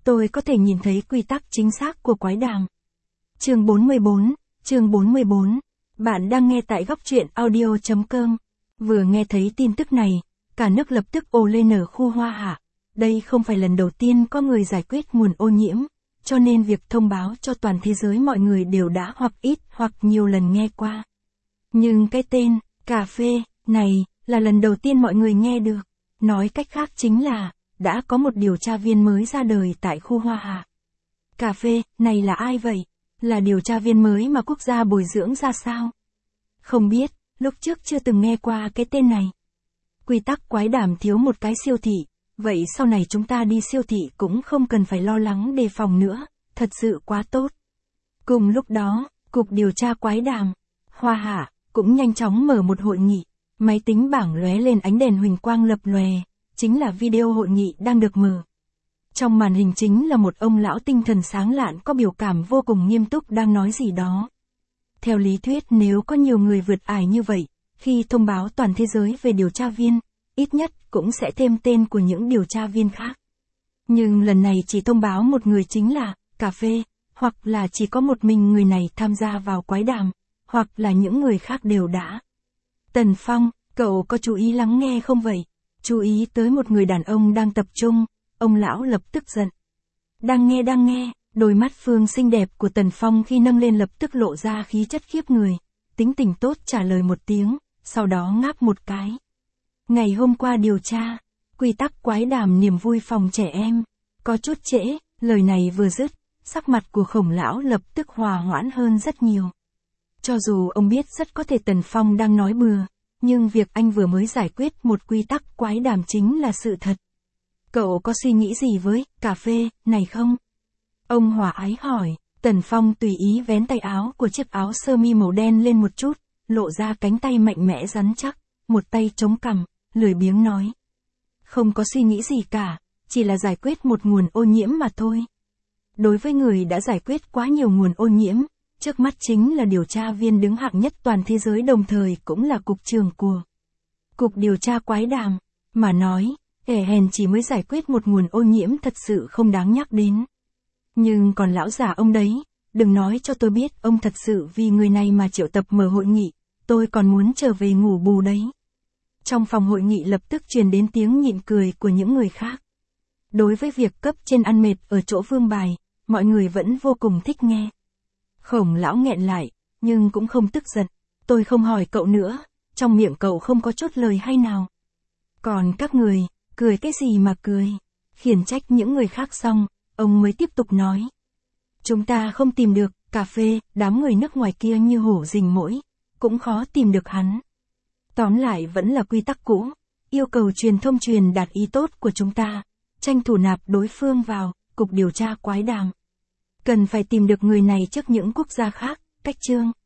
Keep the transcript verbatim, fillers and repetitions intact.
tôi có thể nhìn thấy quy tắc chính xác của quái đàm. Chương bốn mươi bốn, chương bốn mươi bốn. Bạn đang nghe tại góc truyện audio chấm com. Vừa nghe thấy tin tức này, cả nước lập tức ồ lên ở khu Hoa Hạ. Đây không phải lần đầu tiên có người giải quyết nguồn ô nhiễm, cho nên việc thông báo cho toàn thế giới mọi người đều đã hoặc ít hoặc nhiều lần nghe qua. Nhưng cái tên, cà phê, này, là lần đầu tiên mọi người nghe được. Nói cách khác chính là, đã có một điều tra viên mới ra đời tại khu Hoa Hạ. Cà phê, này là ai vậy? Là điều tra viên mới mà quốc gia bồi dưỡng ra sao? Không biết, lúc trước chưa từng nghe qua cái tên này. Quy tắc quái đàm thiếu một cái siêu thị, vậy sau này chúng ta đi siêu thị cũng không cần phải lo lắng đề phòng nữa, thật sự quá tốt. Cùng lúc đó, Cục Điều tra Quái đàm, Hoa Hạ, cũng nhanh chóng mở một hội nghị. Máy tính bảng lóe lên ánh đèn huỳnh quang lập lòe, chính là video hội nghị đang được mở. Trong màn hình chính là một ông lão tinh thần sáng lạn có biểu cảm vô cùng nghiêm túc đang nói gì đó. Theo lý thuyết nếu có nhiều người vượt ải như vậy, khi thông báo toàn thế giới về điều tra viên, ít nhất cũng sẽ thêm tên của những điều tra viên khác. Nhưng lần này chỉ thông báo một người chính là cà phê, hoặc là chỉ có một mình người này tham gia vào quái đàm, hoặc là những người khác đều đã. Tần Phong, cậu có chú ý lắng nghe không vậy? Chú ý tới một người đàn ông đang tập trung, ông lão lập tức giận. Đang nghe đang nghe, đôi mắt phương xinh đẹp của Tần Phong khi nâng lên lập tức lộ ra khí chất khiếp người, tính tình tốt trả lời một tiếng, sau đó ngáp một cái. Ngày hôm qua điều tra, quy tắc quái đàm niềm vui phòng trẻ em, có chút trễ, lời này vừa dứt, sắc mặt của Khổng lão lập tức hòa hoãn hơn rất nhiều. Cho dù ông biết rất có thể Tần Phong đang nói bừa, nhưng việc anh vừa mới giải quyết một quy tắc quái đàm chính là sự thật. Cậu có suy nghĩ gì với cà phê này không? Ông hòa ái hỏi. Tần Phong tùy ý vén tay áo của chiếc áo sơ mi màu đen lên một chút, lộ ra cánh tay mạnh mẽ rắn chắc, một tay chống cằm, lười biếng nói. Không có suy nghĩ gì cả, chỉ là giải quyết một nguồn ô nhiễm mà thôi. Đối với người đã giải quyết quá nhiều nguồn ô nhiễm, trước mắt chính là điều tra viên đứng hạng nhất toàn thế giới đồng thời cũng là cục trưởng của Cục Điều tra Quái đàm, mà nói, kẻ hèn chỉ mới giải quyết một nguồn ô nhiễm thật sự không đáng nhắc đến. Nhưng còn lão già ông đấy, đừng nói cho tôi biết ông thật sự vì người này mà triệu tập mở hội nghị, tôi còn muốn trở về ngủ bù đấy. Trong phòng hội nghị lập tức truyền đến tiếng nhịn cười của những người khác. Đối với việc cấp trên ăn mệt ở chỗ vương bài, mọi người vẫn vô cùng thích nghe. Khổng lão nghẹn lại, nhưng cũng không tức giận. Tôi không hỏi cậu nữa, trong miệng cậu không có chút lời hay nào. Còn các người, cười cái gì mà cười? Khiển trách những người khác xong, ông mới tiếp tục nói. Chúng ta không tìm được cà phê, đám người nước ngoài kia như hổ rình mỗi, cũng khó tìm được hắn. Tóm lại vẫn là quy tắc cũ, yêu cầu truyền thông truyền đạt ý tốt của chúng ta, tranh thủ nạp đối phương vào Cục Điều tra Quái đàm. Cần phải tìm được người này trước những quốc gia khác, cách chương.